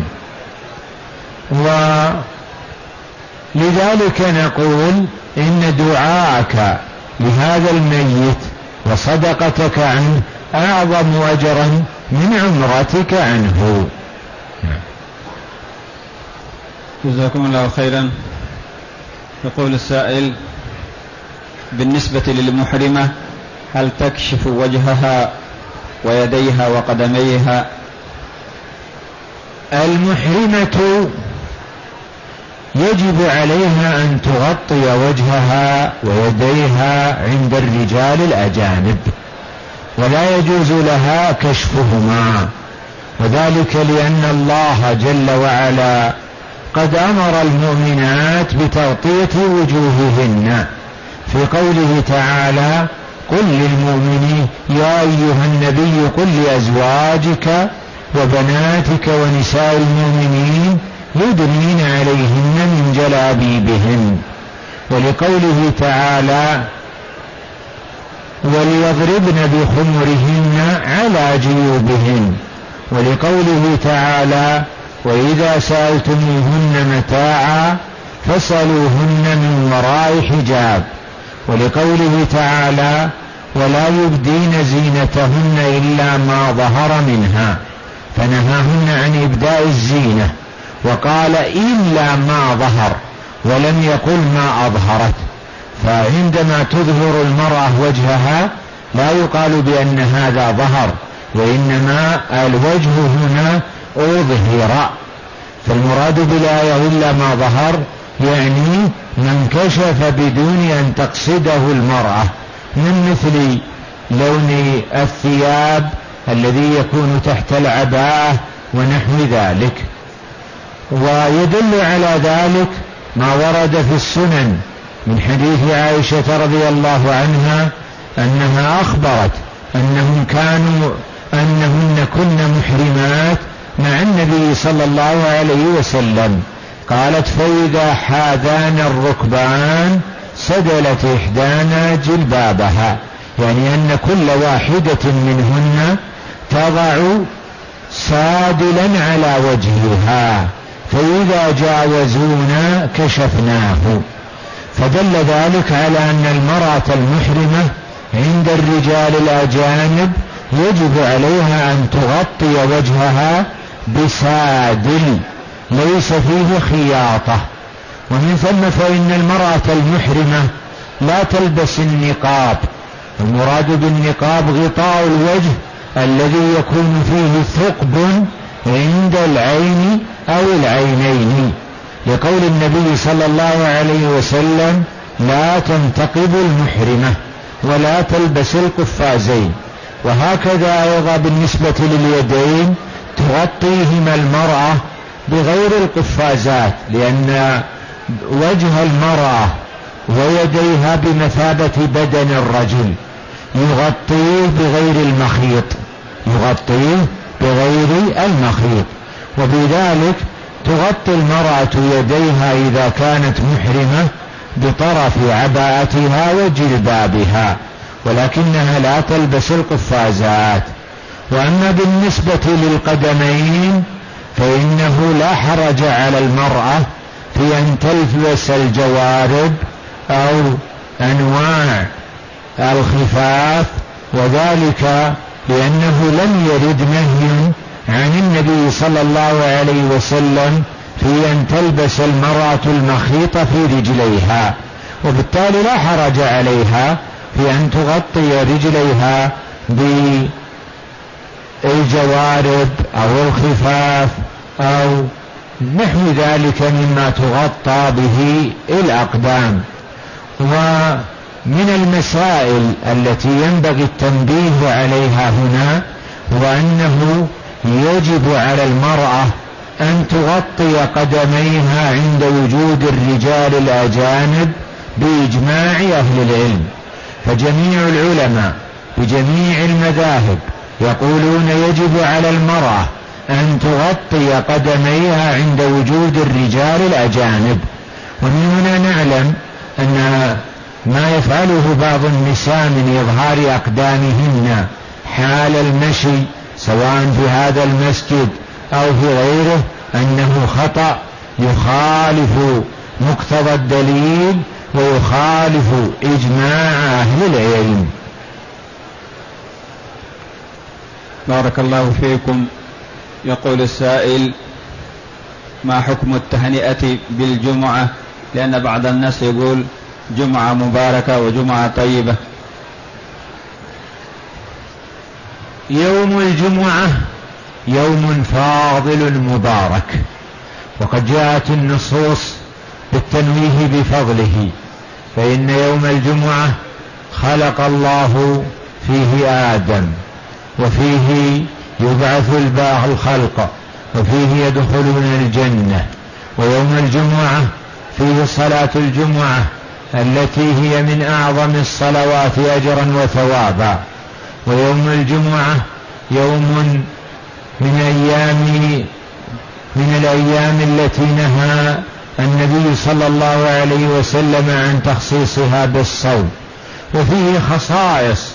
ولذلك نقول إن دعاءك لهذا الميت وصدقتك عنه أعظم أجرا من عمرتك عنه. جزاكم الله خيرا. يقول السائل: بالنسبة للمحرمة هل تكشف وجهها ويديها وقدميها؟ المحرمة يجب عليها أن تغطي وجهها ويديها عند الرجال الأجانب، ولا يجوز لها كشفهما، وذلك لأن الله جل وعلا قد أمر المؤمنات بتغطية وجوههن في قوله تعالى: قل للمؤمنين يا أيها النبي قل لأزواجك وبناتك ونساء المؤمنين يدنين عليهن من جلابيبهن. ولقوله تعالى: وليضربن بخمرهن على جيوبهن. ولقوله تعالى: وإذا سألتموهن متاعا فاسألوهن من وراء حجاب. ولقوله تعالى: ولا يبدين زينتهن إلا ما ظهر منها، فنهاهن عن إبداء الزينة، وقال إلا ما ظهر ولم يقل ما أظهرت. فعندما تظهر المرأة وجهها لا يقال بأن هذا ظهر، وإنما الوجه هنا أظهر. فالمراد بالآية إلا ما ظهر يعني من كشف بدون أن تقصده المرأة، من مثل لون الثياب الذي يكون تحت العباءة ونحو ذلك. ويدل على ذلك ما ورد في السنن من حديث عائشة رضي الله عنها أنها أخبرت أنهم كانوا أنهن كن محرمات مع النبي صلى الله عليه وسلم. قالت: فإذا حاذان الركبان سدلت إحدانا جلبابها، يعني أن كل واحدة منهن تضع سادلا على وجهها، فإذا جاوزونا كشفناه. فدل ذلك على أن المرأة المحرمة عند الرجال الأجانب يجب عليها أن تغطي وجهها بسادل ليس فيه خياطة. ومن ثم فإن المرأة المحرمة لا تلبس النقاب. المراد بالنقاب غطاء الوجه الذي يكون فيه ثقب عند العين أو العينين، لقول النبي صلى الله عليه وسلم: لا تنتقب المحرمة ولا تلبس القفازين. وهكذا أيضا بالنسبة لليدين تغطيهما المرأة بغير القفازات، لأن وجه المرأة ويديها بمثابة بدن الرجل، يغطيه بغير المخيط يغطيه بغير المخيط وبذلك تغطي المرأة يديها إذا كانت محرمة بطرف عباءتها وجلبابها، ولكنها لا تلبس القفازات. وأما بالنسبة للقدمين فإنه لا حرج على المرأة في أن تلبس الجوارب أو أنواع الخفاف، وذلك لأنه لم يرد نهي عن النبي صلى الله عليه وسلم في أن تلبس المرأة المخيط في رجليها، وبالتالي لا حرج عليها في أن تغطي رجليها بالجوارب أو الخفاف أو نحو ذلك مما تغطى به الأقدام. ومن المسائل التي ينبغي التنبيه عليها هنا هو أنه يجب على المرأة أن تغطي قدميها عند وجود الرجال الأجانب بإجماع أهل العلم، فجميع العلماء بجميع المذاهب يقولون يجب على المرأة أن تغطي قدميها عند وجود الرجال الأجانب. ومن هنا نعلم أن ما يفعله بعض النساء من إظهار أقدامهن حال المشي سواء في هذا المسجد أو في غيره أنه خطأ يخالف مقتضى الدليل ويخالف إجماع أهل العلم. بارك الله فيكم. يقول السائل: ما حكم التهنئة بالجمعة؟ لأن بعض الناس يقول جمعة مباركة وجمعة طيبة. يوم الجمعة يوم فاضل مبارك، وقد جاءت النصوص بالتنويه بفضله، فإن يوم الجمعة خلق الله فيه آدم، وفيه يبعث الخلق، وفيه يدخلون الجنة، ويوم الجمعة فيه صلاة الجمعة التي هي من أعظم الصلوات أجرا وثوابا، ويوم الجمعة يوم من أيام من الأيام التي نهى النبي صلى الله عليه وسلم عن تخصيصها بالصوم، وفيه خصائص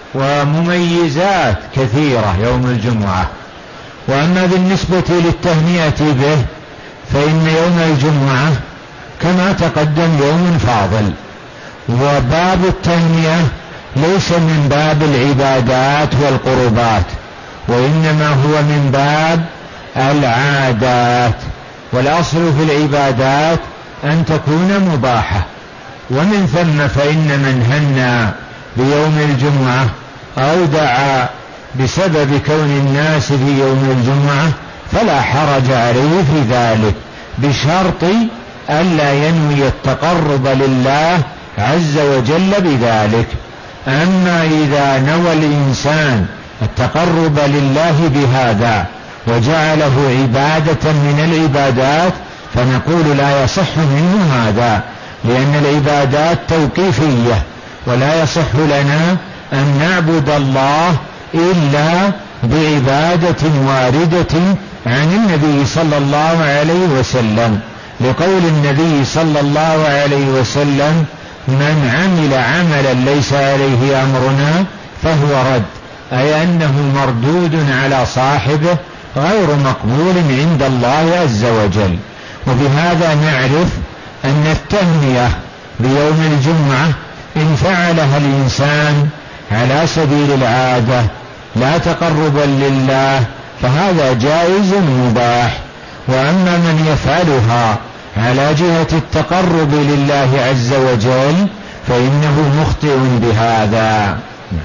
ومميزات كثيرة يوم الجمعة. وأما بالنسبة للتهنئة به فإن يوم الجمعة كما تقدم يوم فاضل، وباب التهنئة ليس من باب العبادات والقربات، وإنما هو من باب العادات، والأصل في العبادات أن تكون مباحة، ومن ثم فإن من هنى بيوم الجمعة أو دعا بسبب كون الناس في يوم الجمعة فلا حرج عليه في ذلك، بشرط ألا ينوي التقرب لله عز وجل بذلك. أما إذا نوى الإنسان التقرب لله بهذا وجعله عبادة من العبادات فنقول لا يصح منه هذا، لأن العبادات توقيفية، ولا يصح لنا أن نعبد الله إلا بعبادة واردة عن النبي صلى الله عليه وسلم، لقول النبي صلى الله عليه وسلم: من عمل عملا ليس عليه أمرنا فهو رد، أي أنه مردود على صاحبه غير مقبول عند الله عز وجل. وبهذا نعرف أن التهنئة بيوم الجمعة إن فعلها الإنسان على سبيل العادة لا تقربا لله فهذا جائز مباح، وأما من يفعلها على جهة التقرب لله عز وجل فإنه مخطئ بهذا.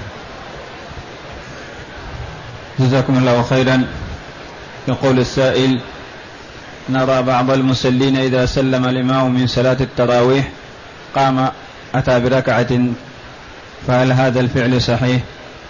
جزاكم الله خيرا. يقول السائل: نرى بعض المصلين إذا سلم الإمام من صلاة التراويح قام أتى بركعة، فهل هذا الفعل صحيح؟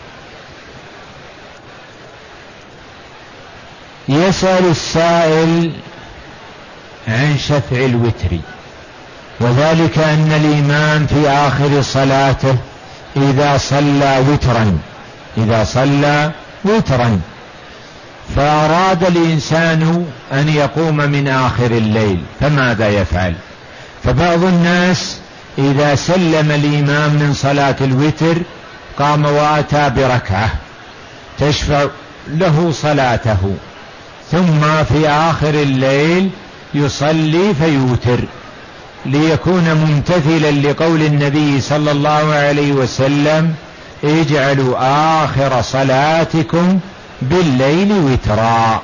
يسأل السائل عن شفع الوتر، وذلك أن الإمام في آخر صلاته إذا صلى وترا إذا صلى وترا فأراد الإنسان أن يقوم من آخر الليل فماذا يفعل؟ فبعض الناس إذا سلم الإمام من صلاة الوتر قام وأتى بركعة تشفع له صلاته، ثم في آخر الليل يصلي فيوتر ليكون ممتثلا لقول النبي صلى الله عليه وسلم: اجعلوا آخر صلاتكم بالليل وترا.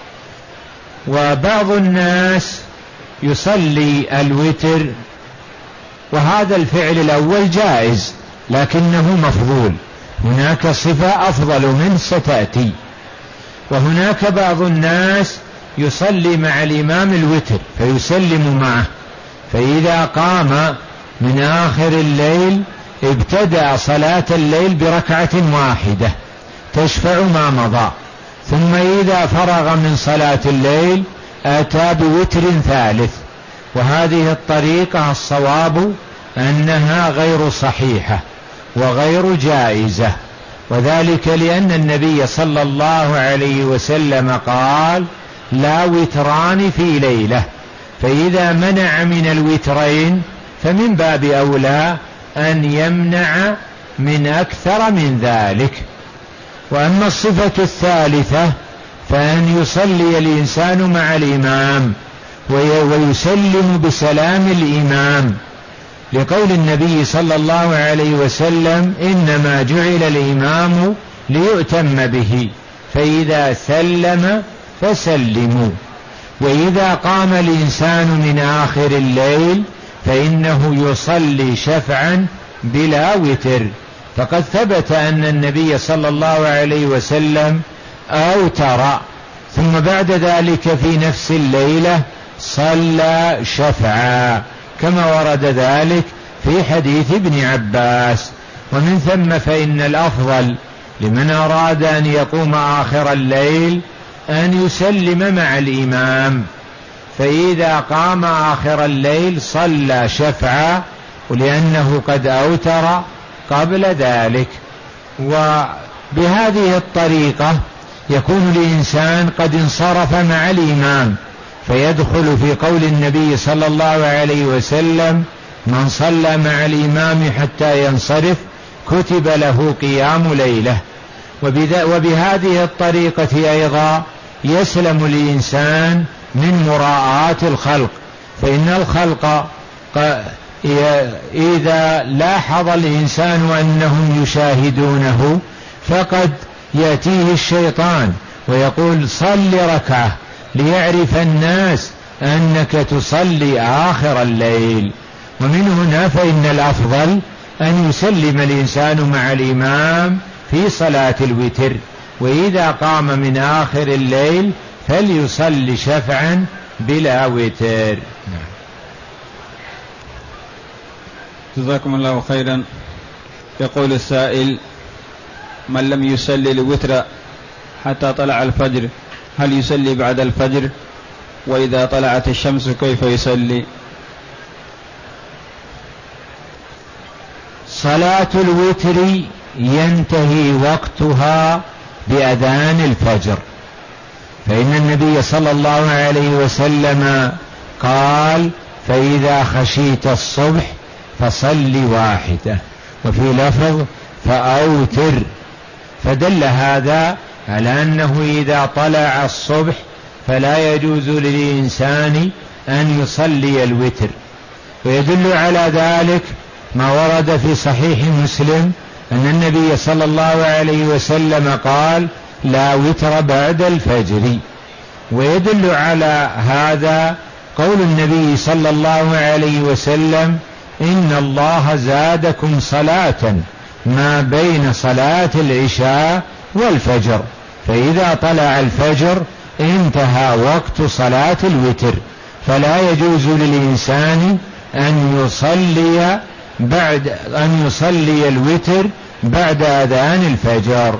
وبعض الناس يصلي الوتر، وهذا الفعل الأول جائز لكنه مفضول، هناك صفة أفضل منه ستأتي. وهناك بعض الناس يصلي مع الإمام الوتر فيسلم معه، فإذا قام من آخر الليل ابتدأ صلاة الليل بركعة واحدة تشفع ما مضى، ثم إذا فرغ من صلاة الليل أتى بوتر ثالث. وهذه الطريقة الصواب أنها غير صحيحة وغير جائزة، وذلك لأن النبي صلى الله عليه وسلم قال: لا وتران في ليلة، فإذا منع من الوترين فمن باب أولى أن يمنع من أكثر من ذلك. وأما الصفة الثالثة فأن يصلي الإنسان مع الإمام ويسلم بسلام الإمام، لقول النبي صلى الله عليه وسلم: إنما جعل الإمام ليؤتم به، فإذا سلم فسلموا. وإذا قام الإنسان من آخر الليل فإنه يصلي شفعا بلا وتر، فقد ثبت أن النبي صلى الله عليه وسلم أوتر ثم بعد ذلك في نفس الليلة صلى شفعا، كما ورد ذلك في حديث ابن عباس. ومن ثم فإن الأفضل لمن أراد أن يقوم آخر الليل أن يسلم مع الإمام، فإذا قام آخر الليل صلى شفعا، ولأنه قد أوتر قبل ذلك. وبهذه الطريقة يكون الإنسان قد انصرف مع الإمام، فيدخل في قول النبي صلى الله عليه وسلم: من صلى مع الإمام حتى ينصرف كتب له قيام ليلة. وبهذه الطريقة أيضا يسلم الإنسان من مراعاة الخلق، فإن الخلق إذا لاحظ الإنسان أنهم يشاهدونه فقد يأتيه الشيطان ويقول: صل ركعة، ليعرف الناس أنك تصلي آخر الليل. ومن هنا فإن الأفضل أن يسلم الإنسان مع الإمام في صلاة الوتر، وإذا قام من آخر الليل فليصلي شفعا بلا وتر. جزاكم الله خيرا. يقول السائل: من لم يصلي الوتر حتى طلع الفجر هل يصلي بعد الفجر؟ وإذا طلعت الشمس كيف يصلي؟ صلاة الوتر ينتهي وقتها بأذان الفجر، فإن النبي صلى الله عليه وسلم قال: فإذا خشيت الصبح فصل واحدة، وفي لفظ فأوتر، فدل هذا على أنه إذا طلع الصبح فلا يجوز للإنسان أن يصلي الوتر. ويدل على ذلك ما ورد في صحيح مسلم أن النبي صلى الله عليه وسلم قال: لا وتر بعد الفجر. ويدل على هذا قول النبي صلى الله عليه وسلم: إن الله زادكم صلاة ما بين صلاة العشاء والفجر، فإذا طلع الفجر انتهى وقت صلاة الوتر، فلا يجوز للإنسان أن يصلي بعد أن يصلي الوتر بعد أذان الفجر.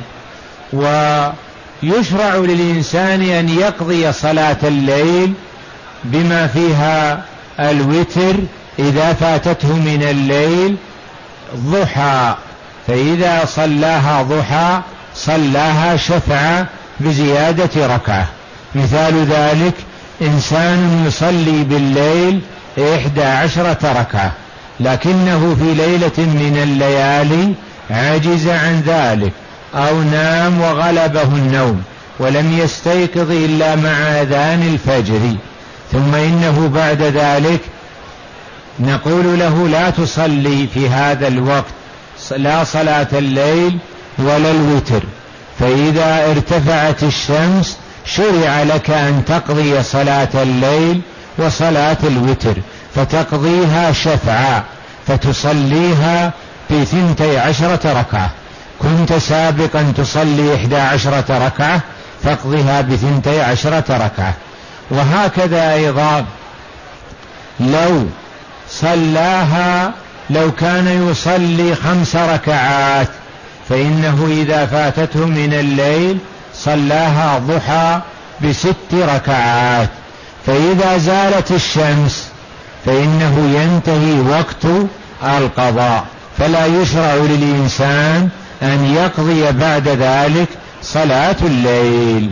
ويشرع للإنسان أن يقضي صلاة الليل بما فيها الوتر إذا فاتته من الليل ضحى، فإذا صلاها ضحى صلاها شفعا بزيادة ركعة. مثال ذلك: إنسان يصلي بالليل إحدى عشرة ركعة، لكنه في ليلة من الليالي عجز عن ذلك أو نام وغلبه النوم ولم يستيقظ إلا مع أذان الفجر، ثم إنه بعد ذلك نقول له لا تصلي في هذا الوقت لا صلاة الليل ولا الوتر، فإذا ارتفعت الشمس شرع لك أن تقضي صلاة الليل وصلاة الوتر، فتقضيها شفعا فتصليها بثنتي عشرة ركعة. كنت سابقا تصلي إحدى عشرة ركعة فاقضها بثنتي عشرة ركعة. وهكذا أيضا لو صلاها لو كان يصلي خمس ركعات فإنه إذا فاتته من الليل صلاها ضحى بست ركعات، فإذا زالت الشمس فإنه ينتهي وقت القضاء، فلا يشرع للإنسان أن يقضي بعد ذلك صلاة الليل.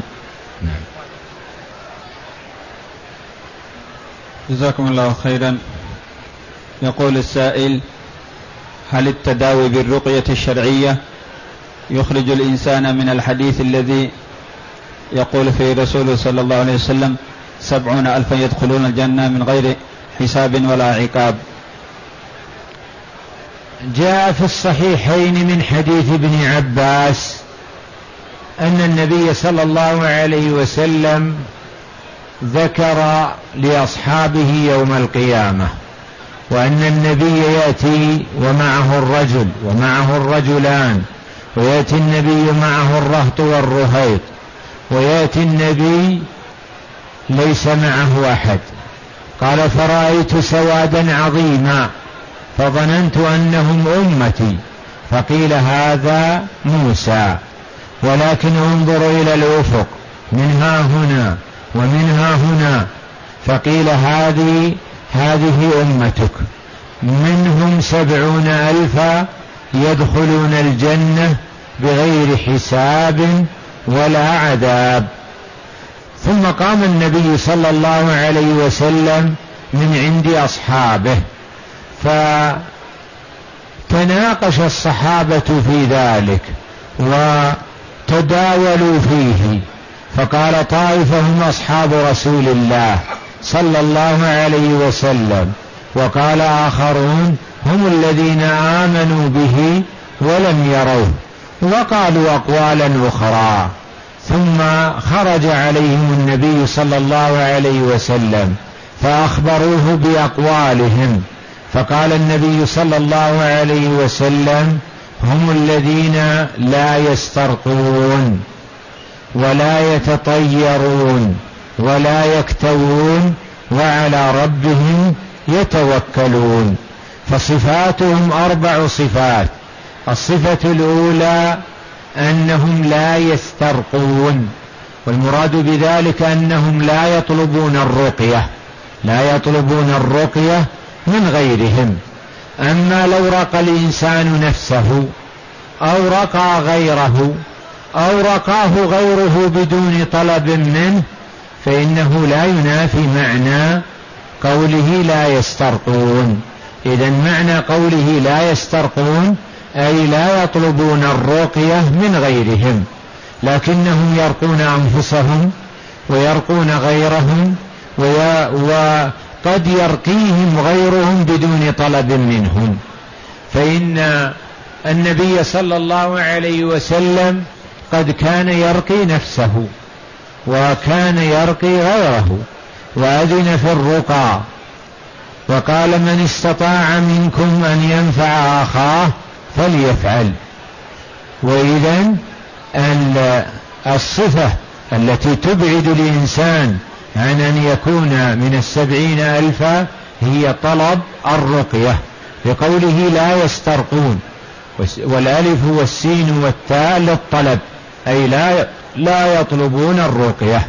جزاكم الله خيرا. يقول السائل: هل التداوي بالرقية الشرعية يخرج الإنسان من الحديث الذي يقول فيه رسوله صلى الله عليه وسلم سبعون ألفا يدخلون الجنة من غير حساب ولا عقاب؟ جاء في الصحيحين من حديث ابن عباس أن النبي صلى الله عليه وسلم ذكر لأصحابه يوم القيامة وأن النبي يأتي ومعه الرجل ومعه الرجلان، ويأتي النبي معه الرهط والرهيط، ويأتي النبي ليس معه أحد. قال: فرأيت سوادا عظيما فظننت أنهم أمتي، فقيل: هذا موسى، ولكن انظروا إلى الأفق منها هنا ومنها هنا، فقيل: هذه هذه أمتك، منهم سبعون ألفا يدخلون الجنة بغير حساب ولا عذاب. ثم قام النبي صلى الله عليه وسلم من عند أصحابه، فتناقش الصحابة في ذلك وتداولوا فيه، فقال طائفة: هم أصحاب رسول الله صلى الله عليه وسلم، وقال آخرون: هم الذين آمنوا به ولم يروه، وقالوا أقوالا أخرى. ثم خرج عليهم النبي صلى الله عليه وسلم فأخبروه بأقوالهم، فقال النبي صلى الله عليه وسلم: هم الذين لا يسترقون ولا يتطيرون ولا يكتوون وعلى ربهم يتوكلون. فصفاتهم أربع صفات: الصفة الأولى أنهم لا يسترقون، والمراد بذلك أنهم لا يطلبون الرقية لا يطلبون الرقية من غيرهم. أما لو رقى الإنسان نفسه أو رقى غيره أو رقاه غيره بدون طلب منه فإنه لا ينافي معنى قوله لا يسترقون. إذن معنى قوله لا يسترقون أي لا يطلبون الرقية من غيرهم، لكنهم يرقون أنفسهم ويرقون غيرهم، وقد يرقيهم غيرهم بدون طلب منهم. فإن النبي صلى الله عليه وسلم قد كان يرقي نفسه وكان يرقي غيره وأذن في الرقى، وقال: من استطاع منكم أن ينفع أخاه فليفعل. وإذن الصفة التي تبعد الإنسان عن أن يكون من السبعين ألفا هي طلب الرقية، بقوله لا يسترقون، والألف والسين والتاء للطلب أي لا لا يطلبون الرقية.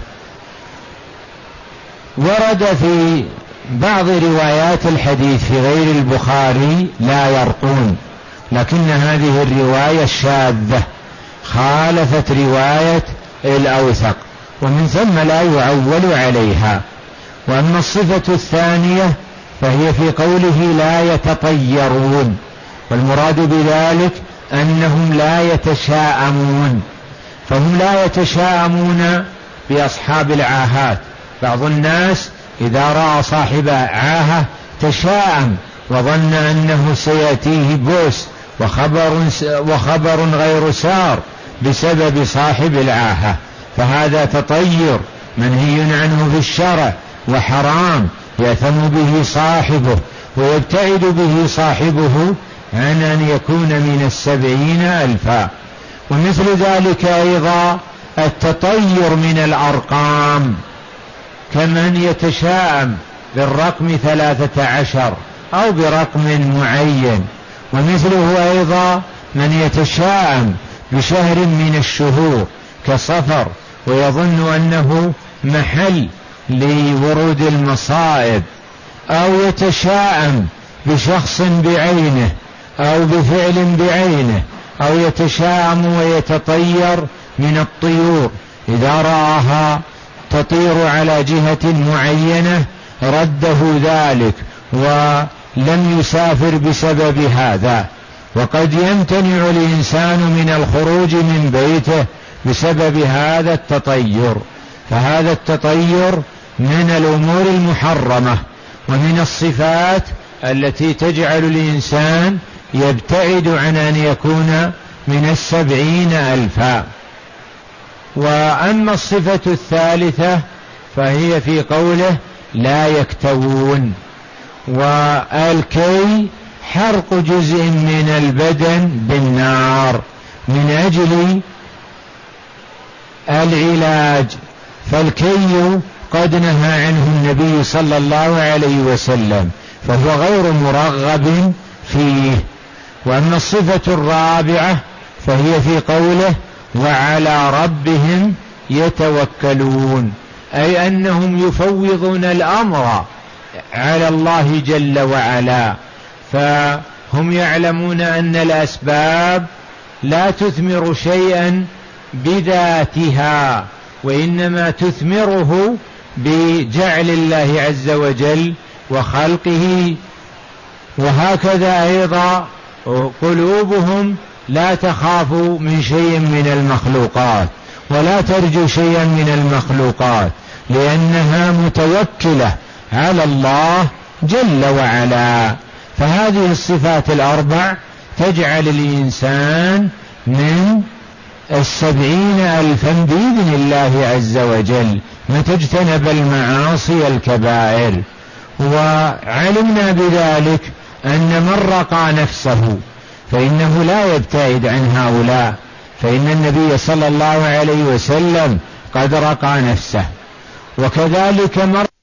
ورد في بعض روايات الحديث في غير البخاري لا يرقون، لكن هذه الرواية الشاذة خالفت رواية الأوثق، ومن ثم لا يعول عليها. وأما الصفة الثانية فهي في قوله لا يتطيرون، والمراد بذلك أنهم لا يتشاءمون، فهم لا يتشاءمون بأصحاب العاهات. بعض الناس إذا رأى صاحب عاهة تشاءم وظن أنه سيأتيه بوس وخبر, وخبر غير سار بسبب صاحب العاهة، فهذا تطير منهي عنه في الشرع وحرام يأثم به صاحبه ويبتعد به صاحبه عن أن يكون من السبعين ألفا. ومثل ذلك أيضا التطير من الأرقام، كمن يتشاءم بالرقم ثلاثة عشر أو برقم معين. ومثله أيضا من يتشاءم بشهر من الشهور كصفر ويظن أنه محل لورود المصائب، أو يتشاءم بشخص بعينه أو بفعل بعينه، أو يتشاءم ويتطير من الطيور إذا رآها تطير على جهة معينة رده ذلك ولم يسافر بسبب هذا. وقد يمتنع الإنسان من الخروج من بيته بسبب هذا التطير، فهذا التطير من الأمور المحرمة ومن الصفات التي تجعل الإنسان يبتعد عن أن يكون من السبعين ألفا. وأما الصفة الثالثة فهي في قوله لا يكتوون. والكي حرق جزء من البدن بالنار من أجل العلاج، فالكي قد نهى عنه النبي صلى الله عليه وسلم، فهو غير مرغب فيه. وأما الصفة الرابعة فهي في قوله وعلى ربهم يتوكلون، أي أنهم يفوضون الأمر على الله جل وعلا، فهم يعلمون أن الأسباب لا تثمر شيئا بذاتها، وإنما تثمره بجعل الله عز وجل وخلقه. وهكذا أيضا قلوبهم لا تخاف من شيء من المخلوقات ولا ترجو شيئا من المخلوقات، لأنها متوكلة على الله جل وعلا. فهذه الصفات الأربع تجعل الإنسان من السبعين ألفا بإذن الله عز وجل متى اجتنب المعاصي الكبائر. وعلمنا بذلك أن من رقى نفسه فإنه لا يبتعد عن هؤلاء، فإن النبي صلى الله عليه وسلم قد رقى نفسه. وكذلك من